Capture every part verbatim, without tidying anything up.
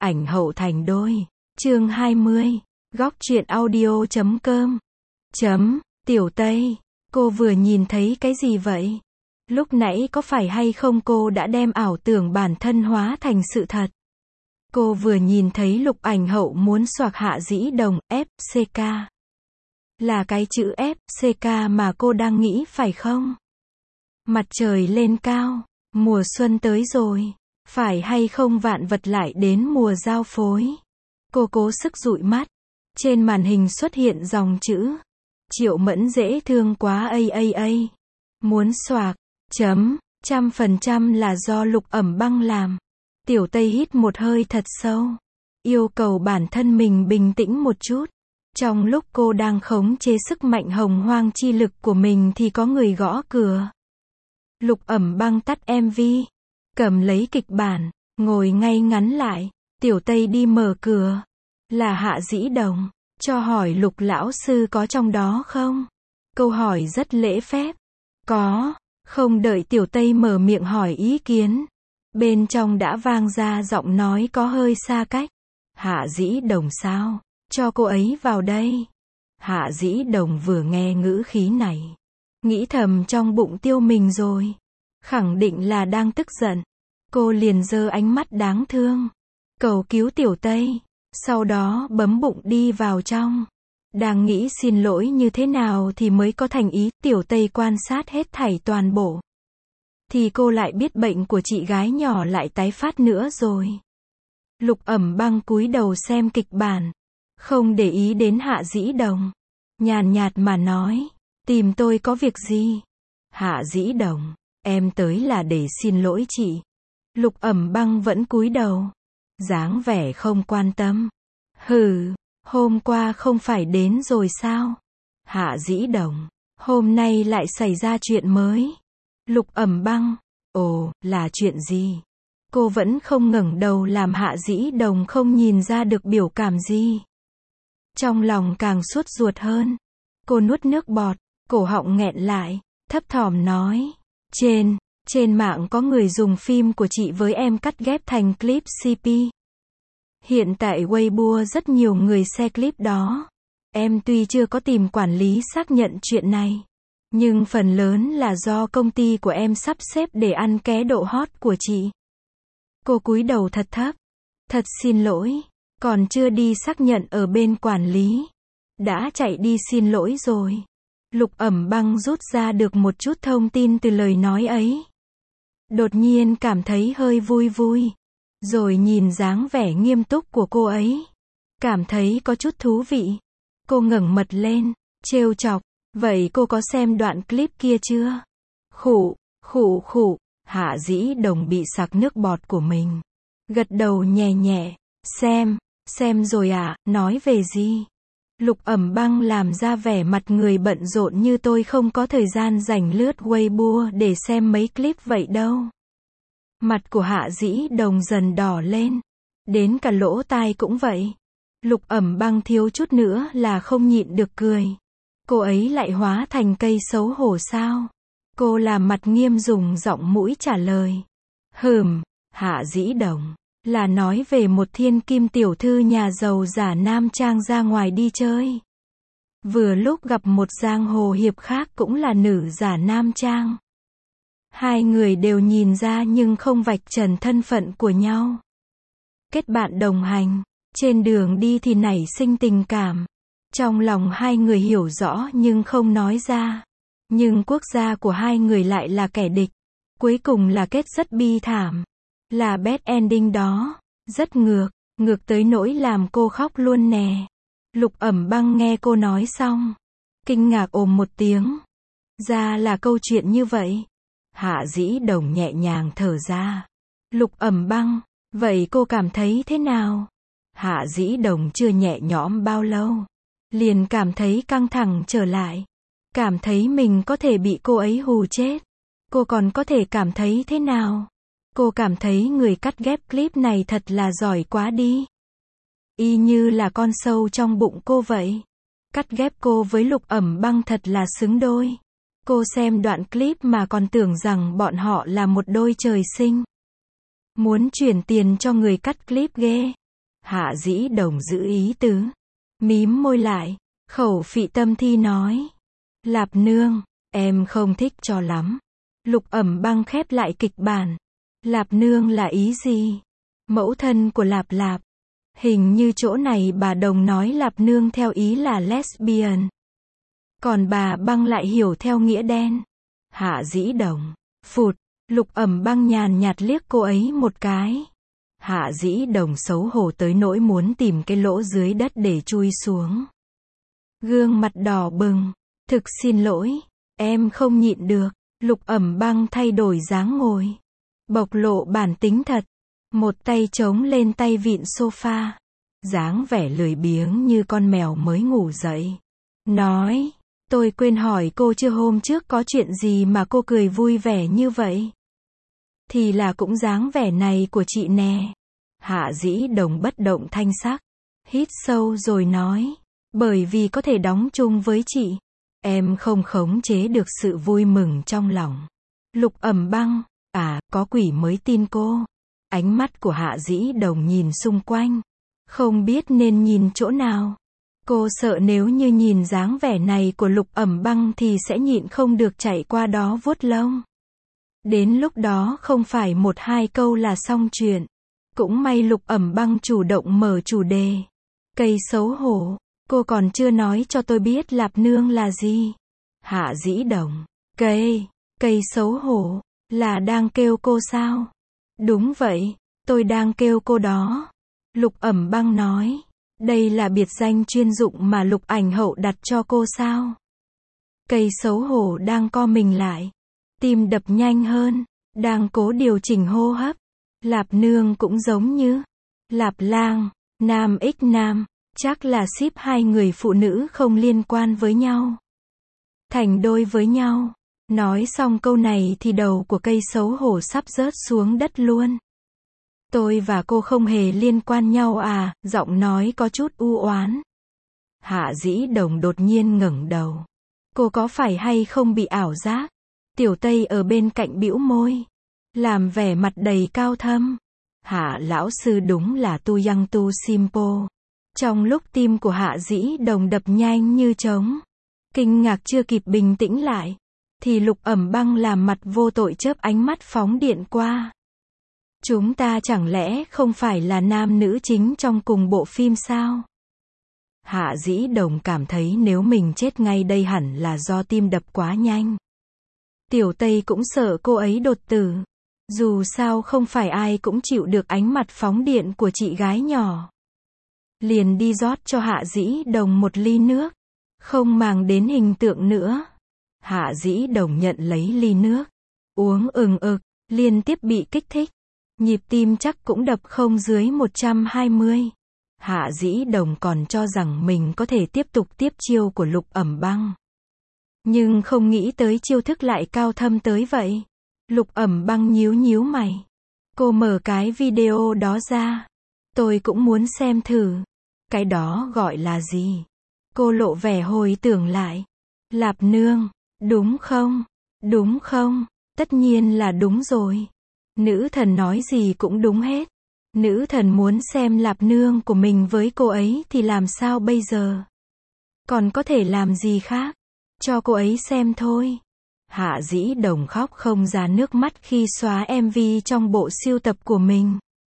Ảnh hậu thành đôi. Chương hai mươi. Góc truyện audio chấm com. Chấm. Tiểu Tây, cô vừa nhìn thấy cái gì vậy? Lúc nãy có phải hay không cô đã đem ảo tưởng bản thân hóa thành sự thật? Cô vừa nhìn thấy Lục Ảnh hậu muốn xoạc Hạ Dĩ Đồng, ép xê ca. Là cái chữ ép xê ca mà cô đang nghĩ phải không? Mặt trời lên cao, mùa xuân tới rồi, phải hay không vạn vật lại đến mùa giao phối? Cô cố sức dụi mắt, trên màn hình xuất hiện dòng chữ. Triệu Mẫn dễ thương quá a a a. Muốn xoạc, chấm, trăm phần trăm là do Lục Ẩm Băng làm. Tiểu Tây hít một hơi thật sâu, yêu cầu bản thân mình bình tĩnh một chút. Trong lúc cô đang khống chế sức mạnh hồng hoang chi lực của mình thì có người gõ cửa. Lục Ẩm Băng tắt em vê, cầm lấy kịch bản, ngồi ngay ngắn lại. Tiểu Tây đi mở cửa. Là Hạ Dĩ Đồng. Cho hỏi Lục lão sư có trong đó không? Câu hỏi rất lễ phép. Có. Không đợi Tiểu Tây mở miệng hỏi ý kiến, bên trong đã vang ra giọng nói có hơi xa cách. Hạ Dĩ Đồng sao? Cho cô ấy vào đây. Hạ Dĩ Đồng vừa nghe ngữ khí này, nghĩ thầm trong bụng tiêu mình rồi. Khẳng định là đang tức giận. Cô liền giơ ánh mắt đáng thương, cầu cứu Tiểu Tây. Sau đó bấm bụng đi vào trong. Đang nghĩ xin lỗi như thế nào thì mới có thành ý. Tiểu Tây quan sát hết thảy toàn bộ, thì cô lại biết bệnh của chị gái nhỏ lại tái phát nữa rồi. Lục Ẩm Băng cúi đầu xem kịch bản, không để ý đến Hạ Dĩ Đồng, nhàn nhạt mà nói, tìm tôi có việc gì? Hạ Dĩ Đồng, em tới là để xin lỗi chị. Lục Ẩm Băng vẫn cúi đầu, dáng vẻ không quan tâm. Hừ, hôm qua không phải đến rồi sao? Hạ Dĩ Đồng, hôm nay lại xảy ra chuyện mới. Lục Ẩm Băng, ồ, là chuyện gì? Cô vẫn không ngẩng đầu làm Hạ Dĩ Đồng không nhìn ra được biểu cảm gì. Trong lòng càng sốt ruột hơn. Cô nuốt nước bọt, cổ họng nghẹn lại, thấp thỏm nói, trên, trên mạng có người dùng phim của chị với em cắt ghép thành clip xê pê. Hiện tại Weibo rất nhiều người share clip đó. Em tuy chưa có tìm quản lý xác nhận chuyện này, nhưng phần lớn là do công ty của em sắp xếp để ăn ké độ hot của chị. Cô cúi đầu thật thấp. Thật xin lỗi, còn chưa đi xác nhận ở bên quản lý. Đã chạy đi xin lỗi rồi. Lục Ẩm Băng rút ra được một chút thông tin từ lời nói ấy. Đột nhiên cảm thấy hơi vui vui. Rồi nhìn dáng vẻ nghiêm túc của cô ấy, cảm thấy có chút thú vị. Cô ngẩng mặt lên, trêu chọc, vậy cô có xem đoạn clip kia chưa? Khụ, khụ khụ, Hạ Dĩ Đồng bị sặc nước bọt của mình. Gật đầu nhẹ nhẹ, xem, xem rồi à, nói về gì? Lục Ẩm Băng làm ra vẻ mặt người bận rộn như tôi không có thời gian rảnh lướt Weibo để xem mấy clip vậy đâu. Mặt của Hạ Dĩ Đồng dần đỏ lên, đến cả lỗ tai cũng vậy. Lục Ẩm Băng thiếu chút nữa là không nhịn được cười. Cô ấy lại hóa thành cây xấu hổ sao? Cô làm mặt nghiêm dùng giọng mũi trả lời. Hừm, Hạ Dĩ Đồng, là nói về một thiên kim tiểu thư nhà giàu giả nam trang ra ngoài đi chơi. Vừa lúc gặp một giang hồ hiệp khác cũng là nữ giả nam trang. Hai người đều nhìn ra nhưng không vạch trần thân phận của nhau. Kết bạn đồng hành, trên đường đi thì nảy sinh tình cảm. Trong lòng hai người hiểu rõ nhưng không nói ra. Nhưng quốc gia của hai người lại là kẻ địch. Cuối cùng là kết rất bi thảm. Là bad ending đó. Rất ngược, ngược tới nỗi làm cô khóc luôn nè. Lục Ẩm Băng nghe cô nói xong, kinh ngạc ồm một tiếng. Ra là câu chuyện như vậy. Hạ Dĩ Đồng nhẹ nhàng thở ra. Lục Ẩm Băng, vậy cô cảm thấy thế nào? Hạ Dĩ Đồng chưa nhẹ nhõm bao lâu, liền cảm thấy căng thẳng trở lại. Cảm thấy mình có thể bị cô ấy hù chết. Cô còn có thể cảm thấy thế nào? Cô cảm thấy người cắt ghép clip này thật là giỏi quá đi. Y như là con sâu trong bụng cô vậy. Cắt ghép cô với Lục Ẩm Băng thật là xứng đôi. Cô xem đoạn clip mà còn tưởng rằng bọn họ là một đôi trời sinh. Muốn chuyển tiền cho người cắt clip ghê. Hạ Dĩ Đồng giữ ý tứ. Mím môi lại. Khẩu phị tâm thi nói. Lạp nương, em không thích cho lắm. Lục Ẩm Băng khép lại kịch bản. Lạp nương là ý gì? Mẫu thân của Lạp Lạp. Hình như chỗ này bà Đồng nói Lạp nương theo ý là lesbian. Còn bà Băng lại hiểu theo nghĩa đen. Hạ Dĩ Đồng. Phụt. Lục Ẩm Băng nhàn nhạt liếc cô ấy một cái. Hạ Dĩ Đồng xấu hổ tới nỗi muốn tìm cái lỗ dưới đất để chui xuống. Gương mặt đỏ bừng. Thực xin lỗi. Em không nhịn được. Lục Ẩm Băng thay đổi dáng ngồi. Bộc lộ bản tính thật. Một tay chống lên tay vịn sofa. Dáng vẻ lười biếng như con mèo mới ngủ dậy. Nói. Tôi quên hỏi cô chưa hôm trước có chuyện gì mà cô cười vui vẻ như vậy? Thì là cũng dáng vẻ này của chị nè. Hạ Dĩ Đồng bất động thanh sắc. Hít sâu rồi nói. Bởi vì có thể đóng chung với chị. Em không khống chế được sự vui mừng trong lòng. Lục Ẩm Băng. À, có quỷ mới tin cô. Ánh mắt của Hạ Dĩ Đồng nhìn xung quanh. Không biết nên nhìn chỗ nào. Cô sợ nếu như nhìn dáng vẻ này của Lục Ẩm Băng thì sẽ nhịn không được chạy qua đó vuốt lông. Đến lúc đó không phải một hai câu là xong chuyện. Cũng may Lục Ẩm Băng chủ động mở chủ đề. Cây xấu hổ. Cô còn chưa nói cho tôi biết Lạp nương là gì. Hạ Dĩ Đồng. Cây. Cây xấu hổ. Là đang kêu cô sao? Đúng vậy. Tôi đang kêu cô đó. Lục Ẩm Băng nói. Đây là biệt danh chuyên dụng mà Lục Ảnh Hậu đặt cho cô sao? Cây xấu hổ đang co mình lại. Tim đập nhanh hơn. Đang cố điều chỉnh hô hấp. Lạp nương cũng giống như. Lạp lang. Nam x nam. Chắc là ship hai người phụ nữ không liên quan với nhau. Thành đôi với nhau. Nói xong câu này thì đầu của cây xấu hổ sắp rớt xuống đất luôn. Tôi và cô không hề liên quan nhau à, giọng nói có chút u oán. Hạ Dĩ Đồng đột nhiên ngẩng đầu. Cô có phải hay không bị ảo giác? Tiểu Tây ở bên cạnh bĩu môi. Làm vẻ mặt đầy cao thâm. Hạ lão sư đúng là tu yang tu simpo. Trong lúc tim của Hạ Dĩ Đồng đập nhanh như trống. Kinh ngạc chưa kịp bình tĩnh lại. Thì Lục Ẩm Băng làm mặt vô tội chớp ánh mắt phóng điện qua. Chúng ta chẳng lẽ không phải là nam nữ chính trong cùng bộ phim sao? Hạ Dĩ Đồng cảm thấy nếu mình chết ngay đây hẳn là do tim đập quá nhanh. Tiểu Tây cũng sợ cô ấy đột tử. Dù sao không phải ai cũng chịu được ánh mặt phóng điện của chị gái nhỏ. Liền đi rót cho Hạ Dĩ Đồng một ly nước. Không màng đến hình tượng nữa. Hạ Dĩ Đồng nhận lấy ly nước. Uống ừng ực, liên tiếp bị kích thích. Nhịp tim chắc cũng đập không dưới một trăm hai mươi. Hạ Dĩ Đồng còn cho rằng mình có thể tiếp tục tiếp chiêu của Lục Ẩm Băng. Nhưng không nghĩ tới chiêu thức lại cao thâm tới vậy. Lục Ẩm Băng nhíu nhíu mày. Cô mở cái video đó ra. Tôi cũng muốn xem thử. Cái đó gọi là gì? Cô lộ vẻ hồi tưởng lại. Lạp nương, đúng không? Đúng không? Tất nhiên là đúng rồi. Nữ thần nói gì cũng đúng hết. Nữ thần muốn xem Lạp nương của mình với cô ấy thì làm sao bây giờ? Còn có thể làm gì khác? Cho cô ấy xem thôi. Hạ Dĩ Đồng khóc không ra nước mắt khi xóa em vê trong bộ sưu tập của mình.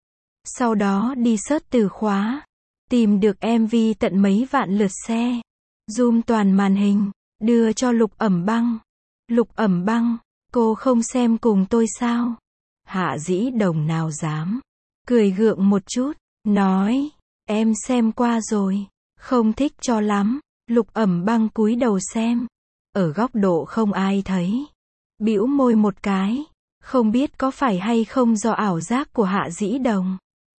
Sau đó đi search từ khóa. Tìm được em vê tận mấy vạn lượt share. Zoom toàn màn hình. Đưa cho Lục Ẩm Băng. Lục Ẩm Băng, cô không xem cùng tôi sao? Hạ Dĩ Đồng nào dám. Cười gượng một chút. Nói. Em xem qua rồi. Không thích cho lắm. Lục Ẩm Băng cúi đầu xem. Ở góc độ không ai thấy. Bĩu môi một cái. Không biết có phải hay không do ảo giác của Hạ Dĩ Đồng.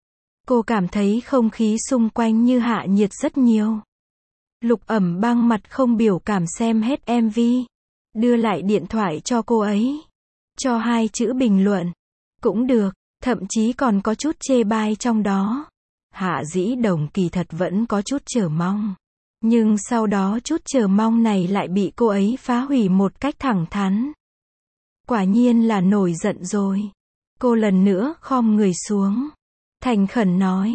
Cô cảm thấy không khí xung quanh như hạ nhiệt rất nhiều. Lục Ẩm Băng mặt không biểu cảm xem hết em vê. Đưa lại điện thoại cho cô ấy. Cho hai chữ bình luận. Cũng được, thậm chí còn có chút chê bai trong đó. Hạ Dĩ Đồng kỳ thật vẫn có chút chờ mong. Nhưng sau đó chút chờ mong này lại bị cô ấy phá hủy một cách thẳng thắn. Quả nhiên là nổi giận rồi. Cô lần nữa khom người xuống. Thành khẩn nói.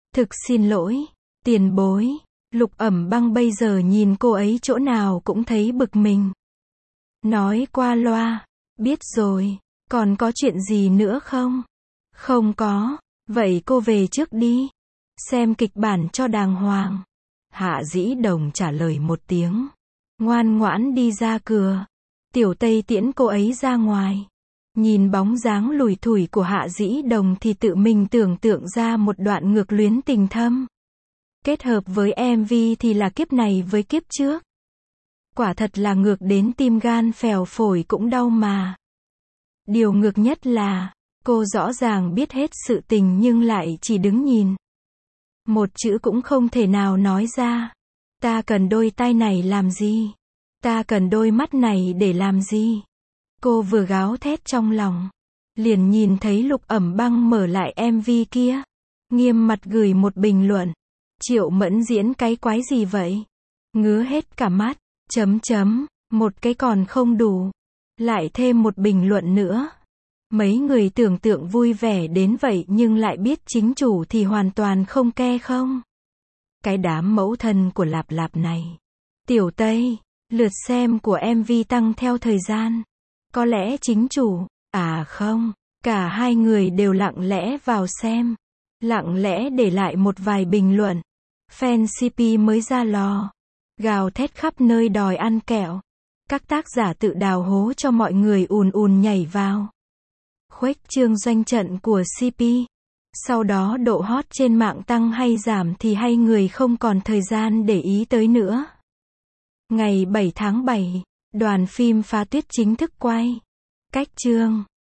Thực xin lỗi, tiền bối. Lục Ẩm Băng bây giờ nhìn cô ấy chỗ nào cũng thấy bực mình. Nói qua loa, biết rồi, còn có chuyện gì nữa không? Không có, vậy cô về trước đi. Xem kịch bản cho đàng hoàng. Hạ Dĩ Đồng trả lời một tiếng. Ngoan ngoãn đi ra cửa. Tiểu Tây tiễn cô ấy ra ngoài. Nhìn bóng dáng lủi thủi của Hạ Dĩ Đồng thì tự mình tưởng tượng ra một đoạn ngược luyến tình thâm. Kết hợp với em vê thì là kiếp này với kiếp trước. Quả thật là ngược đến tim gan phèo phổi cũng đau mà. Điều ngược nhất là, cô rõ ràng biết hết sự tình nhưng lại chỉ đứng nhìn. Một chữ cũng không thể nào nói ra. Ta cần đôi tai này làm gì? Ta cần đôi mắt này để làm gì? Cô vừa gào thét trong lòng, liền nhìn thấy Lục Ẩm Băng mở lại em vê kia. Nghiêm mặt gửi một bình luận. Triệu Mẫn diễn cái quái gì vậy? Ngứa hết cả mắt. Chấm chấm, một cái còn không đủ. Lại thêm một bình luận nữa. Mấy người tưởng tượng vui vẻ đến vậy nhưng lại biết chính chủ thì hoàn toàn không ke không. Cái đám mẫu thân của Lạp Lạp này. Tiểu Tây, lượt xem của em vê tăng theo thời gian. Có lẽ chính chủ, à không, cả hai người đều lặng lẽ vào xem. Lặng lẽ để lại một vài bình luận. Fan xê pê mới ra lò. Gào thét khắp nơi đòi ăn kẹo. Các tác giả tự đào hố cho mọi người ùn ùn nhảy vào. Khuếch trương doanh trận của xê pê. Sau đó độ hot trên mạng tăng hay giảm thì hay người không còn thời gian để ý tới nữa. Ngày bảy tháng bảy, đoàn phim Phá Tuyết chính thức quay. Cách chương